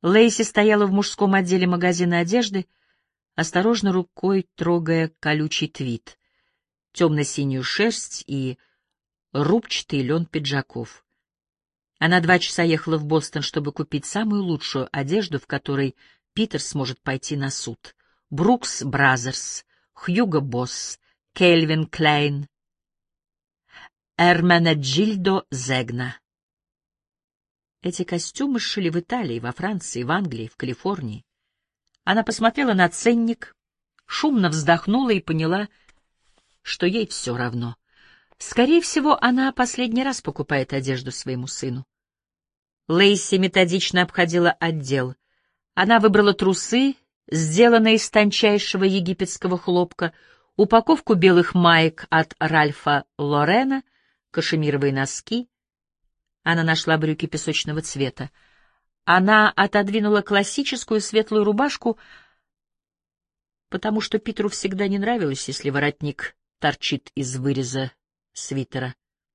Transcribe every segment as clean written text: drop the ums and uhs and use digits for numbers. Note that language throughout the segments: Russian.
Лейси стояла в мужском отделе магазина одежды, осторожно рукой трогая колючий твид, темно-синюю шерсть и рубчатый лен пиджаков. Она 2 часа ехала в Бостон, чтобы купить самую лучшую одежду, в которой Питер сможет пойти на суд. Брукс Бразерс, Хьюго Босс, Кельвин Клейн, Эрменеджильдо Зегна. Эти костюмы сшили в Италии, во Франции, в Англии, в Калифорнии. Она посмотрела на ценник, шумно вздохнула и поняла, что ей все равно. Скорее всего, она последний раз покупает одежду своему сыну. Лейси методично обходила отдел. Она выбрала трусы, сделанные из тончайшего египетского хлопка, упаковку белых маек от Ральфа Лорена, кашемировые носки. Она нашла брюки песочного цвета. Она отодвинула классическую светлую рубашку, потому что Питеру всегда не нравилось, если воротник торчит из выреза свитера.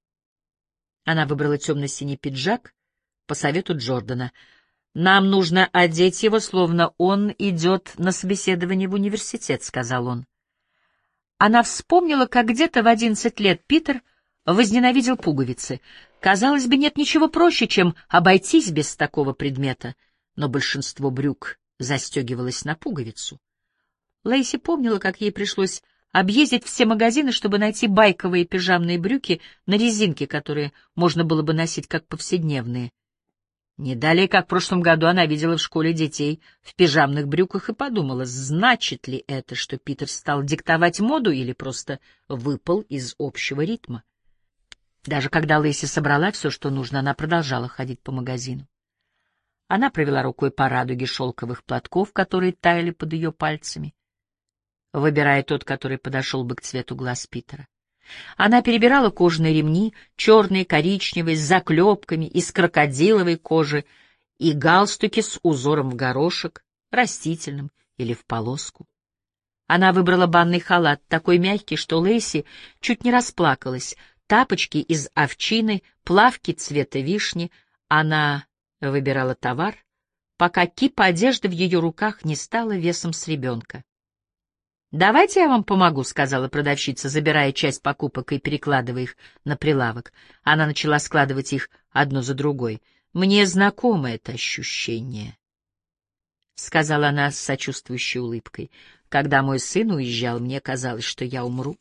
Она выбрала темно-синий пиджак по совету Джордана. «Нам нужно одеть его, словно он идет на собеседование в университет», — сказал он. Она вспомнила, как где-то в 11 лет Питер возненавидел пуговицы. Казалось бы, нет ничего проще, чем обойтись без такого предмета, но большинство брюк застегивалось на пуговицу. Лейси помнила, как ей пришлось объездить все магазины, чтобы найти байковые пижамные брюки на резинке, которые можно было бы носить как повседневные. Не далее, как в прошлом году, она видела в школе детей в пижамных брюках и подумала, значит ли это, что Питер стал диктовать моду или просто выпал из общего ритма. Даже когда Лейси собрала все, что нужно, она продолжала ходить по магазину. Она провела рукой по радуге шелковых платков, которые таяли под ее пальцами, выбирая тот, который подошел бы к цвету глаз Питера. Она перебирала кожаные ремни, черные, коричневые, с заклепками, из крокодиловой кожи, и галстуки с узором в горошек, растительным или в полоску. Она выбрала банный халат, такой мягкий, что Лейси чуть не расплакалась, тапочки из овчины, плавки цвета вишни. Она выбирала товар, пока кипа одежды в ее руках не стала весом с ребенка. «Давайте я вам помогу», — сказала продавщица, забирая часть покупок и перекладывая их на прилавок. Она начала складывать их одну за другой. «Мне знакомо это ощущение», — сказала она с сочувствующей улыбкой. «Когда мой сын уезжал, мне казалось, что я умру».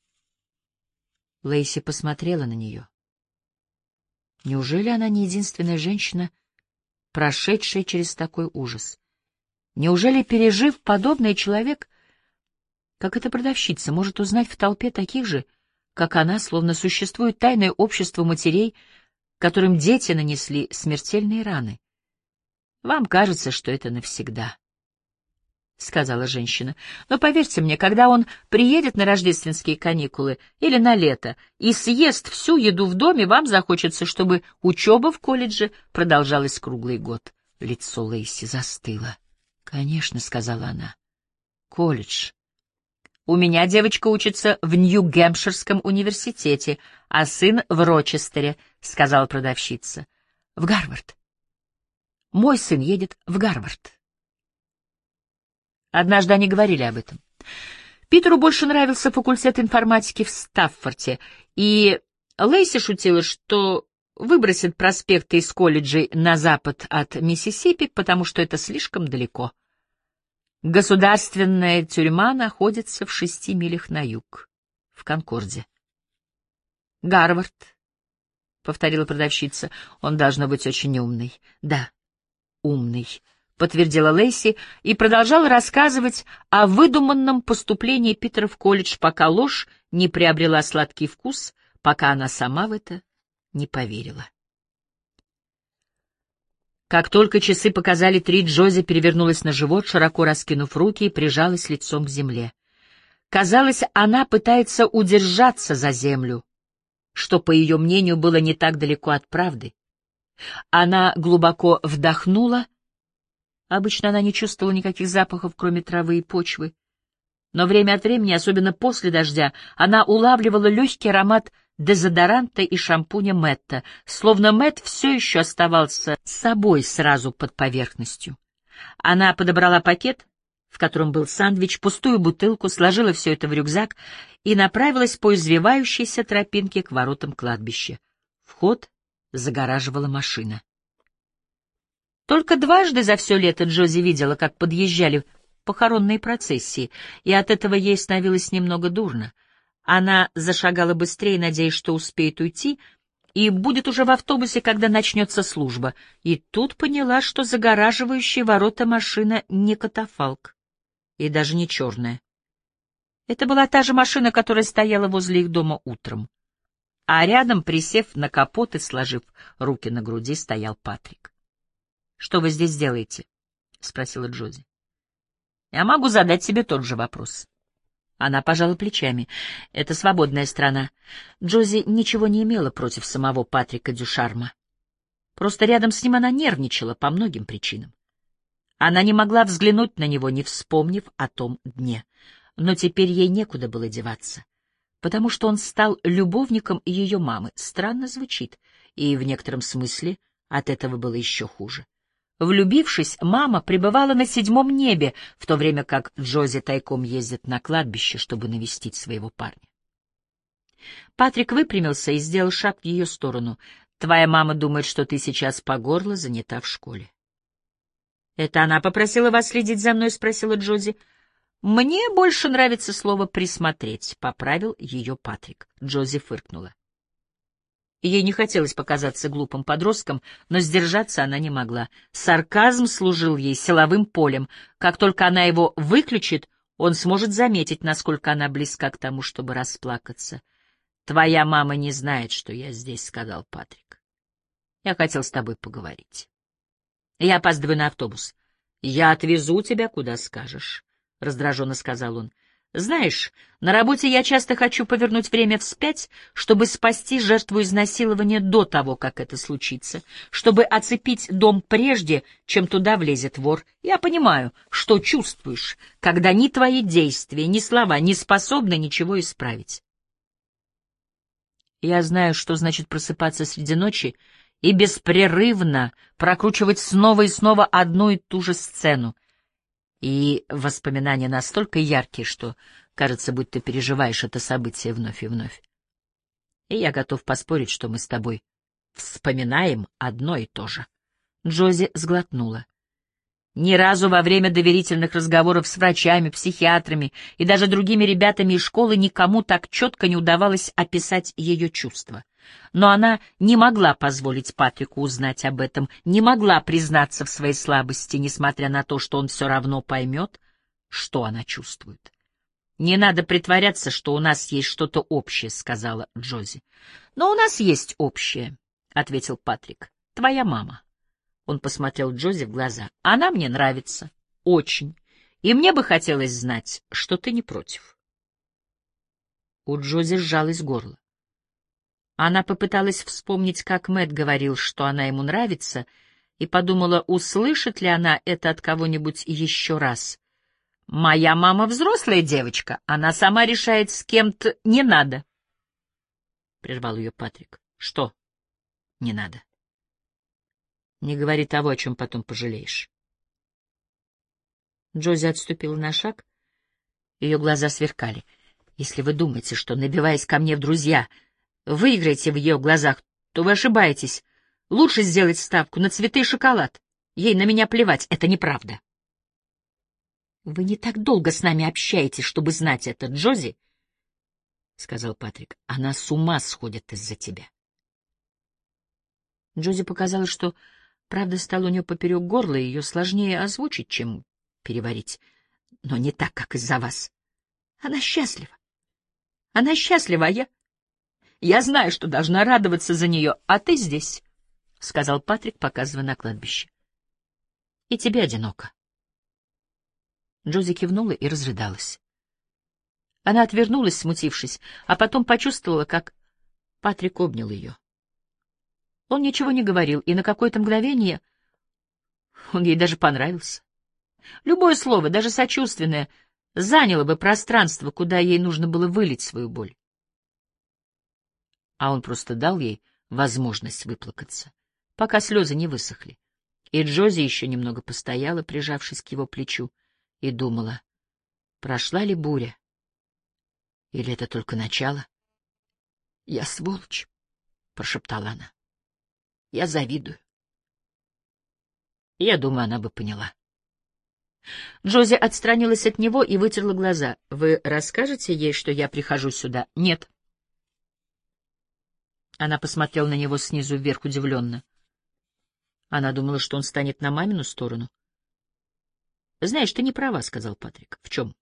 Лейси посмотрела на нее. Неужели она не единственная женщина, прошедшая через такой ужас? Неужели, пережив подобное, человек, как эта продавщица, может узнать в толпе таких же, как она, словно существует тайное общество матерей, которым дети нанесли смертельные раны? «Вам кажется, что это навсегда», — сказала женщина. «Но поверьте мне, когда он приедет на рождественские каникулы или на лето и съест всю еду в доме, вам захочется, чтобы учеба в колледже продолжалась круглый год». Лицо Лейси застыло. «Конечно», — сказала она. «Колледж. У меня девочка учится в Нью-Гэмпширском университете, а сын в Рочестере», — сказала продавщица. «В Гарвард. Мой сын едет в Гарвард». Однажды они говорили об этом. Питеру больше нравился факультет информатики в Стаффорте, и Лейси шутила, что выбросит проспекты из колледжей на запад от Миссисипи, потому что это слишком далеко. Государственная тюрьма находится в 6 милях на юг, в Конкорде. «Гарвард», — повторила продавщица, — «он должно быть очень умный». «Да, умный», — подтвердила Лейси и продолжала рассказывать о выдуманном поступлении Питера в колледж, пока ложь не приобрела сладкий вкус, пока она сама в это не поверила. Как только часы показали 3, Джози перевернулась на живот, широко раскинув руки, и прижалась лицом к земле. Казалось, она пытается удержаться за землю, что, по ее мнению, было не так далеко от правды. Она глубоко вдохнула. Обычно она не чувствовала никаких запахов, кроме травы и почвы. Но время от времени, особенно после дождя, она улавливала легкий аромат дезодоранта и шампуня Мэтта, словно Мэтт все еще оставался собой сразу под поверхностью. Она подобрала пакет, в котором был сэндвич, пустую бутылку, сложила все это в рюкзак и направилась по извивающейся тропинке к воротам кладбища. Вход загораживала машина. Только дважды за все лето Джози видела, как подъезжали похоронные процессии, и от этого ей становилось немного дурно. Она зашагала быстрее, надеясь, что успеет уйти, и будет уже в автобусе, когда начнется служба, и тут поняла, что загораживающая ворота машина не катафалк, и даже не черная. Это была та же машина, которая стояла возле их дома утром. А рядом, присев на капот и сложив руки на груди, стоял Патрик. — Что вы здесь делаете? — спросила Джози. — Я могу задать себе тот же вопрос. Она пожала плечами. Это свободная страна. Джози ничего не имела против самого Патрика Дюшарма. Просто рядом с ним она нервничала по многим причинам. Она не могла взглянуть на него, не вспомнив о том дне. Но теперь ей некуда было деваться, потому что он стал любовником ее мамы. Странно звучит, и в некотором смысле от этого было еще хуже. Влюбившись, мама пребывала на 7-м небе, в то время как Джози тайком ездит на кладбище, чтобы навестить своего парня. Патрик выпрямился и сделал шаг в ее сторону. «Твоя мама думает, что ты сейчас по горло занята в школе». «Это она попросила вас следить за мной?» — спросила Джози. «Мне больше нравится слово «присмотреть», — поправил ее Патрик. Джози фыркнула. Ей не хотелось показаться глупым подростком, но сдержаться она не могла. Сарказм служил ей силовым полем. Как только она его выключит, он сможет заметить, насколько она близка к тому, чтобы расплакаться. «Твоя мама не знает, что я здесь», — сказал Патрик. «Я хотел с тобой поговорить. Я опаздываю на автобус. Я отвезу тебя, куда скажешь», — раздраженно сказал он. «Знаешь, на работе я часто хочу повернуть время вспять, чтобы спасти жертву изнасилования до того, как это случится, чтобы оцепить дом прежде, чем туда влезет вор. Я понимаю, что чувствуешь, когда ни твои действия, ни слова не способны ничего исправить. Я знаю, что значит просыпаться среди ночи и беспрерывно прокручивать снова и снова одну и ту же сцену. И воспоминания настолько яркие, что кажется, будто ты переживаешь это событие вновь и вновь. И я готов поспорить, что мы с тобой вспоминаем одно и то же. Джози сглотнула. Ни разу во время доверительных разговоров с врачами, психиатрами и даже другими ребятами из школы никому так четко не удавалось описать ее чувства. Но она не могла позволить Патрику узнать об этом, не могла признаться в своей слабости, несмотря на то, что он все равно поймет, что она чувствует. «Не надо притворяться, что у нас есть что-то общее», — сказала Джози. «Но у нас есть общее», — ответил Патрик. «Твоя мама». Он посмотрел Джози в глаза. «Она мне нравится. Очень. И мне бы хотелось знать, что ты не против». У Джози сжалось горло. Она попыталась вспомнить, как Мэтт говорил, что она ему нравится, и подумала, услышит ли она это от кого-нибудь еще раз. «Моя мама взрослая девочка, она сама решает, с кем-то не надо», — прервал ее Патрик. «Что не надо?» «Не говори того, о чем потом пожалеешь». Джози отступила на шаг, ее глаза сверкали. «Если вы думаете, что, набиваясь ко мне в друзья, выиграете в ее глазах, то вы ошибаетесь. Лучше сделать ставку на цветы и шоколад. Ей на меня плевать, это неправда». «Вы не так долго с нами общаетесь, чтобы знать это, Джози», — сказал Патрик. «Она с ума сходит из-за тебя». Джози показалось, что правда стала у нее поперек горла, и ее сложнее озвучить, чем переварить. «Но не так, как из-за вас. Она счастлива. Она счастлива, а я знаю, что должна радоваться за нее, а ты здесь», — сказал Патрик, показывая на кладбище. «И тебе одиноко». Джози кивнула и разрыдалась. Она отвернулась, смутившись, а потом почувствовала, как Патрик обнял ее. Он ничего не говорил, и на какое-то мгновение он ей даже понравился. Любое слово, даже сочувственное, заняло бы пространство, куда ей нужно было вылить свою боль. а он просто дал ей возможность выплакаться, пока слезы не высохли. И Джози еще немного постояла, прижавшись к его плечу, и думала, прошла ли буря, или это только начало. — Я сволочь, — прошептала она. — Я завидую. Я думаю, она бы поняла. Джози отстранилась от него и вытерла глаза. — Вы расскажете ей, что я прихожу сюда? — Нет. Она посмотрела на него снизу вверх удивленно. Она думала, что он станет на мамину сторону. — Знаешь, ты не права, — сказал Патрик. — В чем?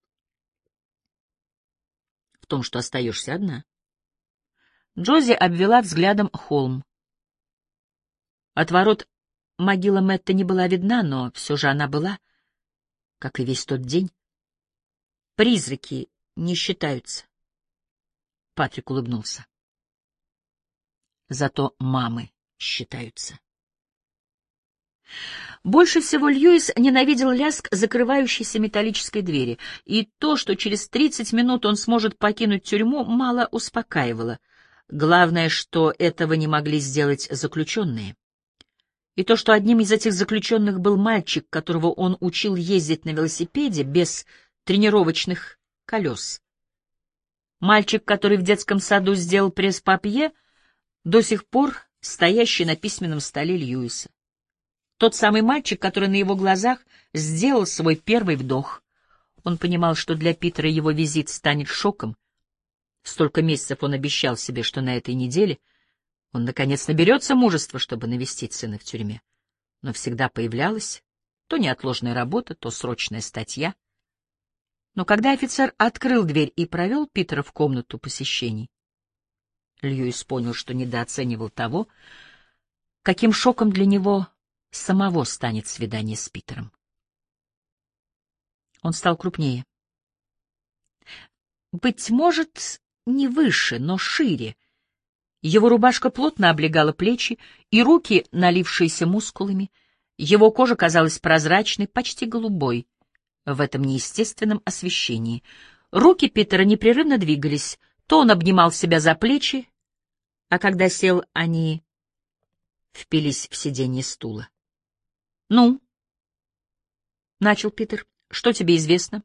— В том, что остаешься одна. Джози обвела взглядом холм. От ворот могила Мэтта не была видна, но все же она была, как и весь тот день. Призраки не считаются. Патрик улыбнулся. Зато мамы считаются. Больше всего Льюис ненавидел лязг закрывающейся металлической двери, и то, что через 30 минут он сможет покинуть тюрьму, мало успокаивало. Главное, что этого не могли сделать заключенные. И то, что одним из этих заключенных был мальчик, которого он учил ездить на велосипеде без тренировочных колес. Мальчик, который в детском саду сделал пресс-папье, до сих пор стоящий на письменном столе Льюиса. Тот самый мальчик, который на его глазах сделал свой первый вдох. Он понимал, что для Питера его визит станет шоком. Столько месяцев он обещал себе, что на этой неделе он, наконец, наберется мужества, чтобы навестить сына в тюрьме. Но всегда появлялась то неотложная работа, то срочная статья. Но когда офицер открыл дверь и провел Питера в комнату посещений, Льюис понял, что недооценивал того, каким шоком для него самого станет свидание с Питером. Он стал крупнее. Быть может, не выше, но шире. Его рубашка плотно облегала плечи, и руки, налившиеся мускулами. Его кожа казалась прозрачной, почти голубой в этом неестественном освещении. Руки Питера непрерывно двигались, то он обнимал себя за плечи, а когда сел, они впились в сиденье стула. — Ну, — начал Питер, — что тебе известно?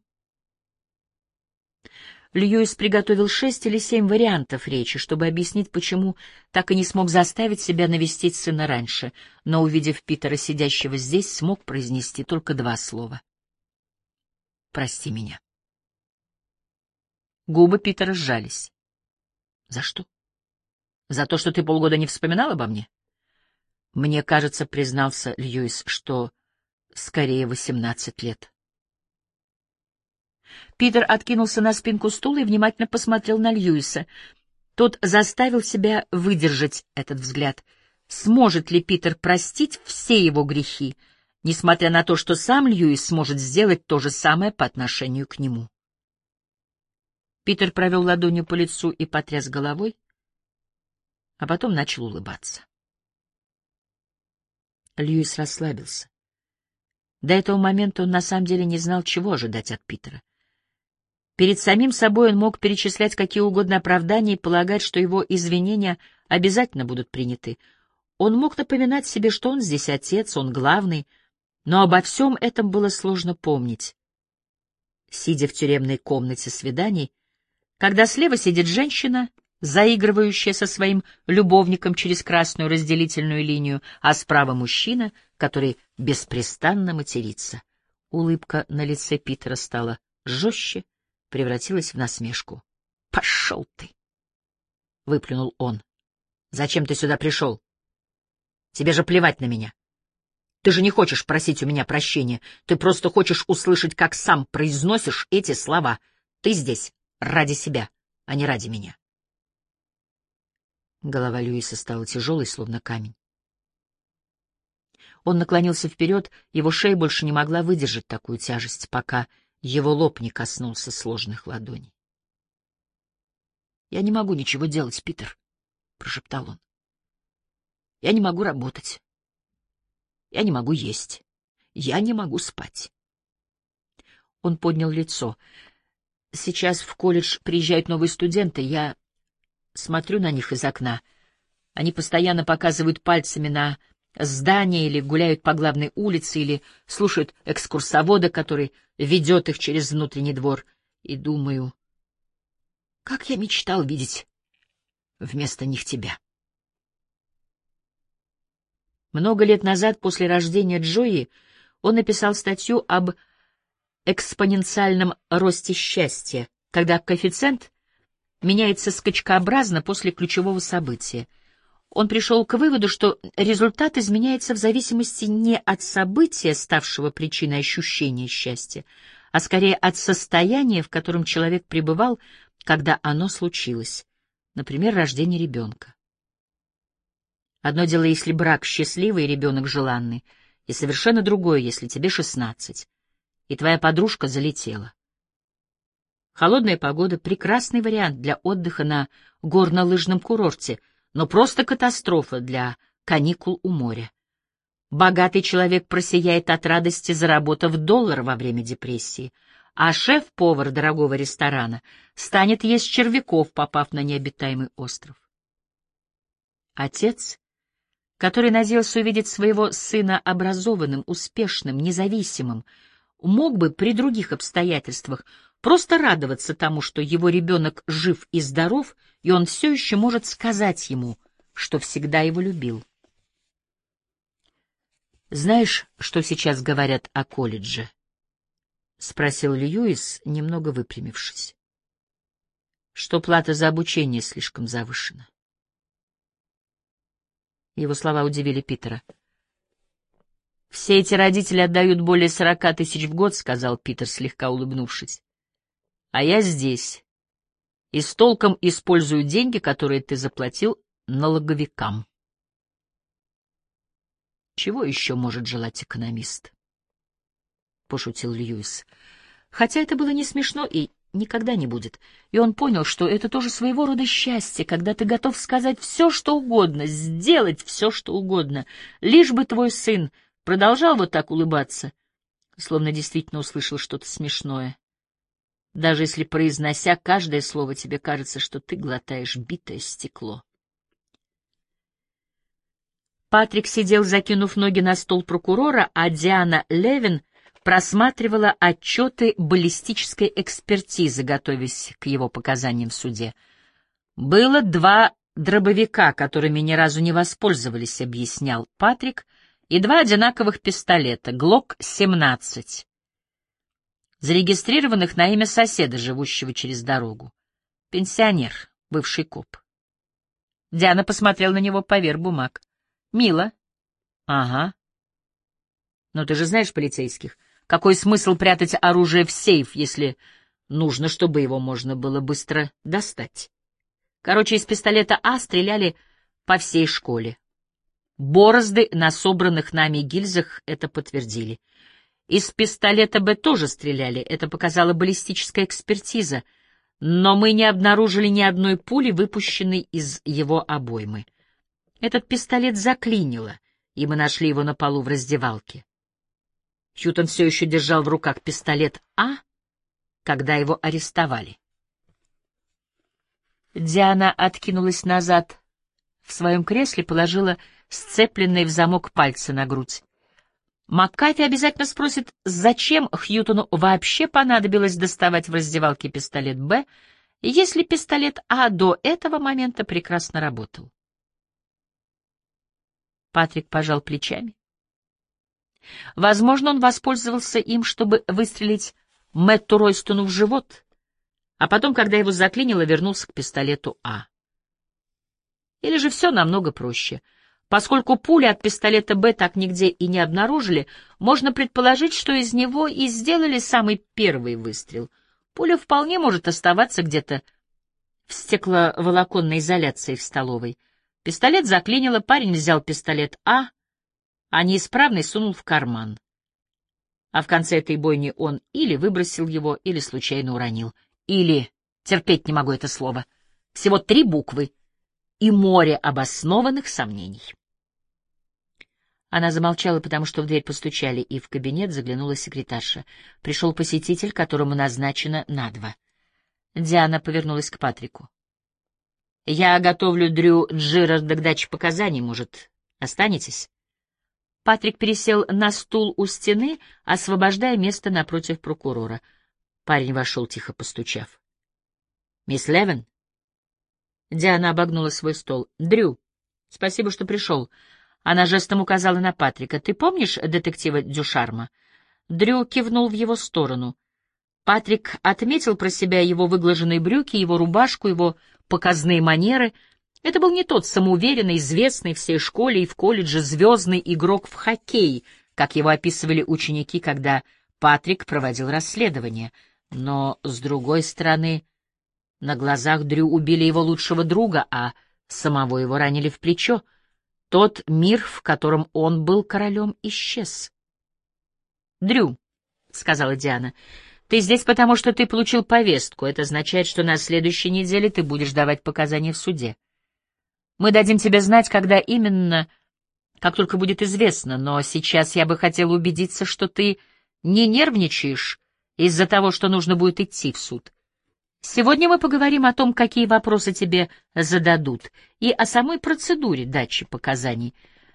Льюис приготовил 6 или 7 вариантов речи, чтобы объяснить, почему так и не смог заставить себя навестить сына раньше, но, увидев Питера, сидящего здесь, смог произнести только 2 слова. «Прости меня». Губы Питера сжались. «За что? За то, что ты полгода не вспоминал обо мне?» «Мне кажется, — признался Льюис, — что скорее 18 лет». Питер откинулся на спинку стула и внимательно посмотрел на Льюиса. Тот заставил себя выдержать этот взгляд. Сможет ли Питер простить все его грехи, несмотря на то, что сам Льюис сможет сделать то же самое по отношению к нему? Питер провел ладонью по лицу и потряс головой, а потом начал улыбаться. Льюис расслабился. До этого момента он на самом деле не знал, чего ожидать от Питера. Перед самим собой он мог перечислять какие угодно оправдания и полагать, что его извинения обязательно будут приняты. Он мог напоминать себе, что он здесь отец, он главный, но обо всем этом было сложно помнить. Сидя в тюремной комнате свиданий, когда слева сидит женщина, заигрывающая со своим любовником через красную разделительную линию, а справа мужчина, который беспрестанно матерится. Улыбка на лице Питера стала жестче, превратилась в насмешку. — Пошел ты! — выплюнул он. — Зачем ты сюда пришел? Тебе же плевать на меня. Ты же не хочешь просить у меня прощения. Ты просто хочешь услышать, как сам произносишь эти слова. Ты здесь ради себя, а не ради меня. Голова Льюиса стала тяжелой, словно камень. Он наклонился вперед, его шея больше не могла выдержать такую тяжесть, пока его лоб не коснулся сложных ладоней. — Я не могу ничего делать, Питер, — прошептал он. — Я не могу работать. Я не могу есть. Я не могу спать. Он поднял лицо. — Сейчас в колледж приезжают новые студенты. Я смотрю на них из окна. Они постоянно показывают пальцами на здания или гуляют по главной улице, или слушают экскурсовода, который ведет их через внутренний двор, и думаю, как я мечтал видеть вместо них тебя. Много лет назад, после рождения Джои, он написал статью об экспоненциальном росте счастья, когда коэффициент меняется скачкообразно после ключевого события. Он пришел к выводу, что результат изменяется в зависимости не от события, ставшего причиной ощущения счастья, а скорее от состояния, в котором человек пребывал, когда оно случилось, например, рождение ребенка. Одно дело, если брак счастливый и ребенок желанный, и совершенно другое, если тебе 16, и твоя подружка залетела. Холодная погода — прекрасный вариант для отдыха на горнолыжном курорте, но просто катастрофа для каникул у моря. Богатый человек просияет от радости, заработав $1 во время депрессии, а шеф-повар дорогого ресторана станет есть червяков, попав на необитаемый остров. Отец, который надеялся увидеть своего сына образованным, успешным, независимым, мог бы при других обстоятельствах просто радоваться тому, что его ребенок жив и здоров, и он все еще может сказать ему, что всегда его любил. «Знаешь, что сейчас говорят о колледже?» — спросил Льюис, немного выпрямившись. «Что плата за обучение слишком завышена». Его слова удивили Питера. «Все эти родители отдают более 40 тысяч в год», — сказал Питер, слегка улыбнувшись. «А я здесь и с толком использую деньги, которые ты заплатил налоговикам». «Чего еще может желать экономист?» — пошутил Льюис. Хотя это было не смешно и никогда не будет. И он понял, что это тоже своего рода счастье, когда ты готов сказать все, что угодно, сделать все, что угодно, лишь бы твой сын продолжал вот так улыбаться, словно действительно услышал что-то смешное. Даже если, произнося каждое слово, тебе кажется, что ты глотаешь битое стекло. Патрик сидел, закинув ноги на стол прокурора, а Диана Левин просматривала отчеты баллистической экспертизы, готовясь к его показаниям в суде. «Было 2 дробовика, которыми ни разу не воспользовались», — объяснял Патрик, «и 2 одинаковых пистолета, ГЛОК-17, зарегистрированных на имя соседа, живущего через дорогу. Пенсионер, бывший коп». Диана посмотрела на него поверх бумаг. «Мило». «Ага. Но ты же знаешь полицейских. Какой смысл прятать оружие в сейф, если нужно, чтобы его можно было быстро достать? Короче, из пистолета А стреляли по всей школе. Борозды на собранных нами гильзах это подтвердили. Из пистолета Б тоже стреляли, это показала баллистическая экспертиза, но мы не обнаружили ни одной пули, выпущенной из его обоймы. Этот пистолет заклинило, и мы нашли его на полу в раздевалке. Хьютон все еще держал в руках пистолет А, когда его арестовали. Диана откинулась назад в своем кресле, положила сцепленные в замок пальцы на грудь. МакКафи обязательно спросит, зачем Хьютону вообще понадобилось доставать в раздевалке пистолет Б, если пистолет А до этого момента прекрасно работал. Патрик пожал плечами. Возможно, он воспользовался им, чтобы выстрелить Мэтту Ройстону в живот, а потом, когда его заклинило, вернулся к пистолету А. Или же все намного проще. Поскольку пули от пистолета Б так нигде и не обнаружили, можно предположить, что из него и сделали самый первый выстрел. Пуля вполне может оставаться где-то в стекловолоконной изоляции в столовой. Пистолет заклинило, парень взял пистолет А неисправный сунул в карман. А в конце этой бойни он или выбросил его, или случайно уронил. Или, терпеть не могу это слово, всего 3 буквы и море обоснованных сомнений. Она замолчала, потому что в дверь постучали, и в кабинет заглянула секретарша. Пришел посетитель, которому назначено на 2. Диана повернулась к Патрику. Я готовлю Дрю Джирард к даче показаний, может, останетесь?» Патрик пересел на стул у стены, освобождая место напротив прокурора. Парень вошел, тихо постучав. «Мисс Левин?» Диана обогнула свой стол. «Дрю, спасибо, что пришел». Она жестом указала на Патрика. «Ты помнишь детектива Дюшарма?» Дрю кивнул в его сторону. Патрик отметил про себя его выглаженные брюки, его рубашку, его показные манеры. Это был не тот самоуверенный, известный всей школе и в колледже звездный игрок в хоккей, как его описывали ученики, когда Патрик проводил расследование. Но, с другой стороны, на глазах Дрю убили его лучшего друга, а самого его ранили в плечо. Тот мир, в котором он был королем, исчез. «Дрю», — сказала Диана, — «ты здесь потому, что ты получил повестку. Это означает, что на следующей неделе ты будешь давать показания в суде. Мы дадим тебе знать, когда именно, как только будет известно, но сейчас я бы хотела убедиться, что ты не нервничаешь из-за того, что нужно будет идти в суд. Сегодня мы поговорим о том, какие вопросы тебе зададут, и о самой процедуре дачи показаний.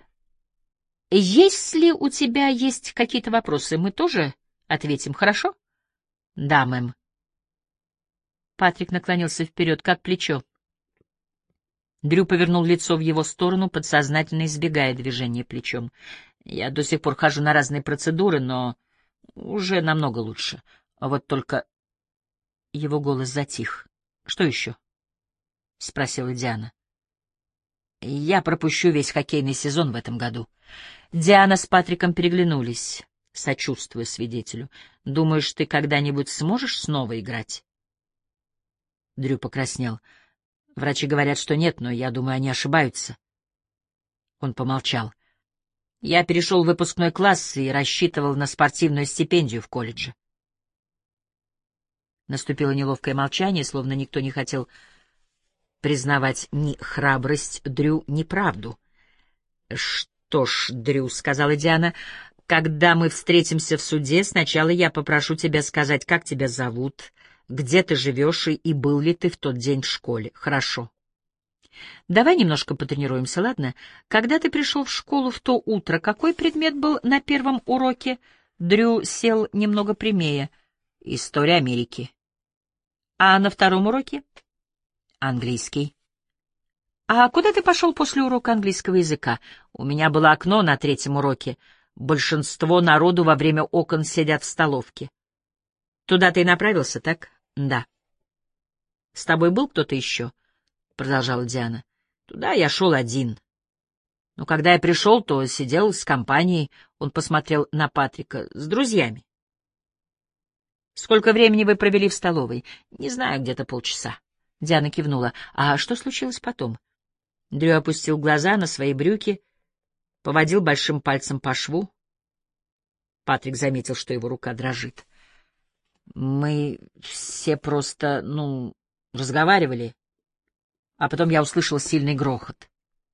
Если у тебя есть какие-то вопросы, мы тоже ответим, хорошо?» «Да, мэм». Патрик наклонился вперед, как плечо. Дрю повернул лицо в его сторону, подсознательно избегая движения плечом. «Я до сих пор хожу на разные процедуры, но уже намного лучше. Вот только...» Его голос затих. «Что еще?» — спросила Диана. «Я пропущу весь хоккейный сезон в этом году». Диана с Патриком переглянулись, сочувствуя свидетелю. «Думаешь, ты когда-нибудь сможешь снова играть?» Дрю покраснел. «Врачи говорят, что нет, но я думаю, они ошибаются». Он помолчал. «Я перешел в выпускной класс и рассчитывал на спортивную стипендию в колледже». Наступило неловкое молчание, словно никто не хотел признавать ни храбрость Дрю, ни правду. «Что ж, Дрю», — сказала Диана, — «когда мы встретимся в суде, сначала я попрошу тебя сказать, как тебя зовут, где ты живешь и был ли ты в тот день в школе. Хорошо? Давай немножко потренируемся, ладно? Когда ты пришел в школу в то утро, какой предмет был на первом уроке?» Дрю сел немного прямее. «История Америки». «А на втором уроке?» «Английский». «А куда ты пошел после урока английского языка?» «У меня было окно на третьем уроке. Большинство народу во время окон сидят в столовке». «Туда ты и направился, так?» «Да». «С тобой был кто-то еще?» — продолжала Диана. «Туда я шел один. Но когда я пришел, то сидел с компанией». Он посмотрел на Патрика. «С друзьями». «Сколько времени вы провели в столовой?» «Не знаю, где-то полчаса». Диана кивнула. «А что случилось потом?» Дрю опустил глаза на свои брюки, поводил большим пальцем по шву. Патрик заметил, что его рука дрожит. «Мы все просто, разговаривали, а потом я услышал сильный грохот».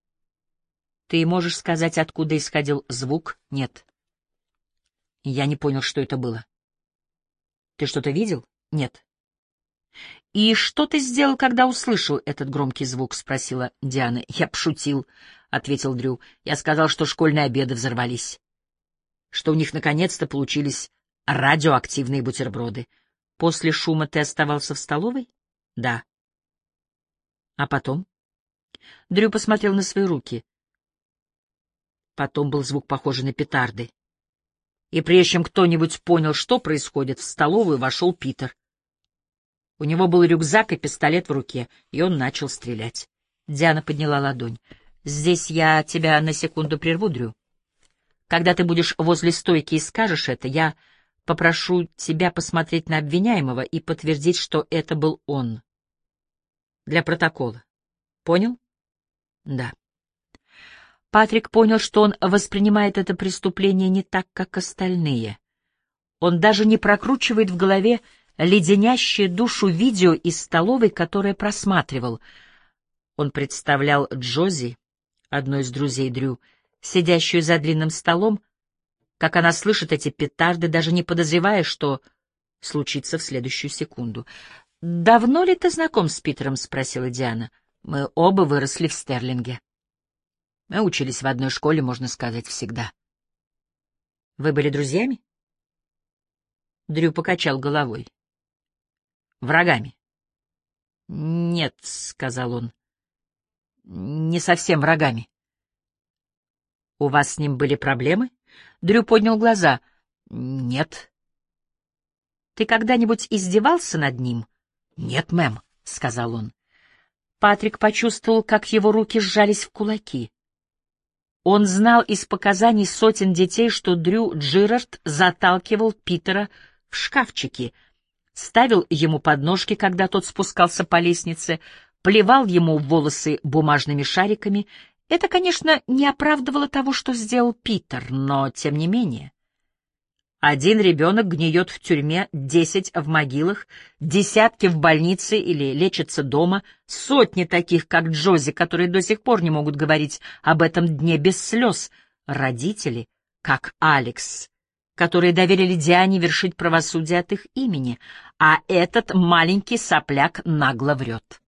«Ты можешь сказать, откуда исходил звук?» «Нет». «Я не понял, что это было». «Ты что-то видел?» «Нет». «И что ты сделал, когда услышал этот громкий звук?» — спросила Диана. «Я пошутил», — ответил Дрю. «Я сказал, что школьные обеды взорвались, что у них наконец-то получились радиоактивные бутерброды. После шума ты оставался в столовой?» «Да». «А потом?» Дрю посмотрел на свои руки. Потом был звук, похожий на петарды. И прежде чем кто-нибудь понял, что происходит, в столовую вошел Питер. У него был рюкзак и пистолет в руке, и он начал стрелять. Диана подняла ладонь. «Здесь я тебя на секунду прерву, Дрю. Когда ты будешь возле стойки и скажешь это, я попрошу тебя посмотреть на обвиняемого и подтвердить, что это был он. Для протокола. Понял?» «Да». Патрик понял, что он воспринимает это преступление не так, как остальные. Он даже не прокручивает в голове леденящее душу видео из столовой, которое просматривал. Он представлял Джози, одной из друзей Дрю, сидящую за длинным столом, как она слышит эти петарды, даже не подозревая, что случится в следующую секунду. «Давно ли ты знаком с Питером?» — спросила Диана. Мы оба выросли в Стерлинге. Мы учились в одной школе, можно сказать, всегда. Вы были друзьями? Дрю покачал головой. Врагами? Нет, — сказал он, — не совсем врагами. У вас с ним были проблемы? Дрю поднял глаза. Нет. Ты когда-нибудь издевался над ним? Нет, мэм, — сказал он. Патрик почувствовал, как его руки сжались в кулаки. Он знал из показаний сотен детей, что Дрю Джирард заталкивал Питера в шкафчики, ставил ему подножки, когда тот спускался по лестнице, плевал ему в волосы бумажными шариками. Это, конечно, не оправдывало того, что сделал Питер, но тем не менее. Один ребенок гниет в тюрьме, 10 в могилах, десятки в больнице или лечатся дома, сотни таких, как Джози, которые до сих пор не могут говорить об этом дне без слез, родители, как Алекс, которые доверили Диане вершить правосудие от их имени, а этот маленький сопляк нагло врет.